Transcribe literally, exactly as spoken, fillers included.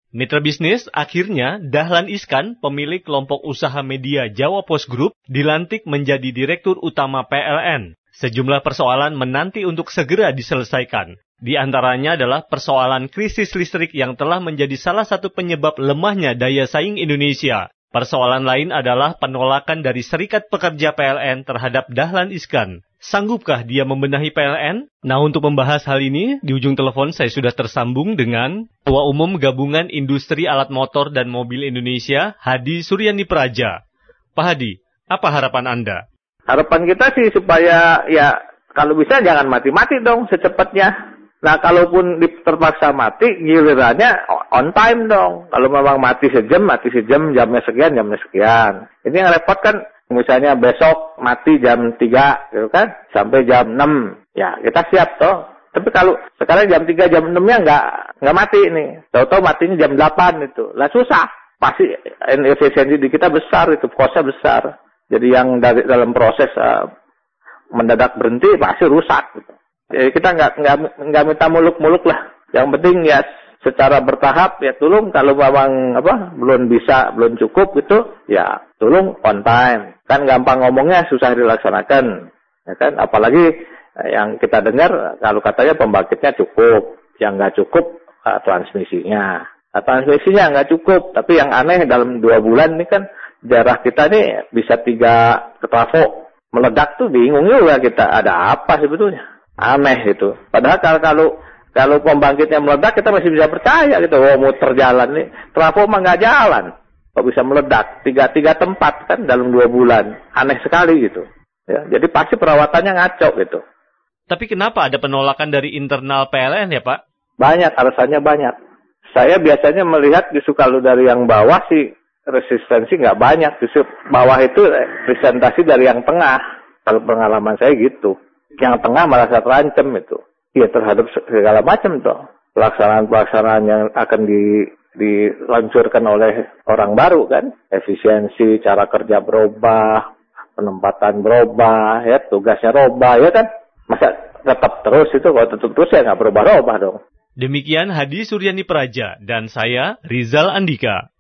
Mitra bisnis, akhirnya Dahlan Iskan, pemilik kelompok usaha media Jawa Post Group, dilantik menjadi Direktur Utama P L N. Sejumlah persoalan menanti untuk segera diselesaikan. Di antaranya adalah persoalan krisis listrik yang telah menjadi salah satu penyebab lemahnya daya saing Indonesia. Persoalan lain adalah penolakan dari Serikat Pekerja P L N terhadap Dahlan Iskan. Sanggupkah dia membenahi P L N? Nah, untuk membahas hal ini, di ujung telepon saya sudah tersambung dengan Ketua Umum Gabungan Industri Alat Motor dan Mobil Indonesia, Hadi Suryani Praja. Pak Hadi, apa harapan Anda? Harapan kita sih supaya ya kalau bisa jangan mati-mati dong secepatnya. Nah, kalaupun terpaksa mati, gilirannya on time dong. Kalau memang mati sejam, mati sejam, jamnya sekian, jamnya sekian. Ini yang repot kan, misalnya besok mati jam tiga, gitu kan, sampai jam enam. Ya, kita siap toh. Tapi kalau sekarang jam tiga, jam enam-nya nggak, nggak mati nih. Tahu-tahu matinya jam delapan itu. Lah susah. Pasti efisiensi di kita besar, itu kosnya besar. Jadi yang dari dalam proses uh, mendadak berhenti pasti rusak gitu. Jadi kita nggak nggak nggak minta muluk-muluk lah. Yang penting ya secara bertahap ya tolong kalau memang apa belum bisa belum cukup gitu ya tolong on time. Kan gampang ngomongnya susah dilaksanakan. Ya kan apalagi yang kita dengar kalau katanya pembangkitnya cukup, yang nggak cukup uh, transmisinya. Nah, transmisinya nggak cukup, tapi yang aneh dalam dua bulan ini kan jarak kita nih bisa tiga trafo meledak tuh bingung juga kita ada apa sebetulnya. Aneh itu. Padahal kalau kalau kalau pembangkitnya meledak kita masih bisa percaya gitu. Oh, muter jalan nih. Trafo mah nggak jalan. Kok bisa meledak? Tiga tiga tempat kan dalam dua bulan. Aneh sekali gitu. Ya, jadi pasti perawatannya ngaco gitu. Tapi kenapa ada penolakan dari internal P L N ya Pak? Banyak, alasannya banyak. Saya biasanya melihat justru kalau dari yang bawah sih resistensi nggak banyak. Justru bawah itu representasi dari yang tengah. Kalau pengalaman saya gitu. Yang tengah merasa terancam itu. Ya terhadap segala macam tuh. Pelaksanaan-pelaksanaan yang akan di, dilancurkan oleh orang baru kan. Efisiensi, cara kerja berubah, penempatan berubah, ya tugasnya berubah, ya kan. Masa tetap terus itu, kalau tetap terus ya nggak berubah-ubah dong. Demikian Hadi Suryani Praja dan saya Rizal Andika.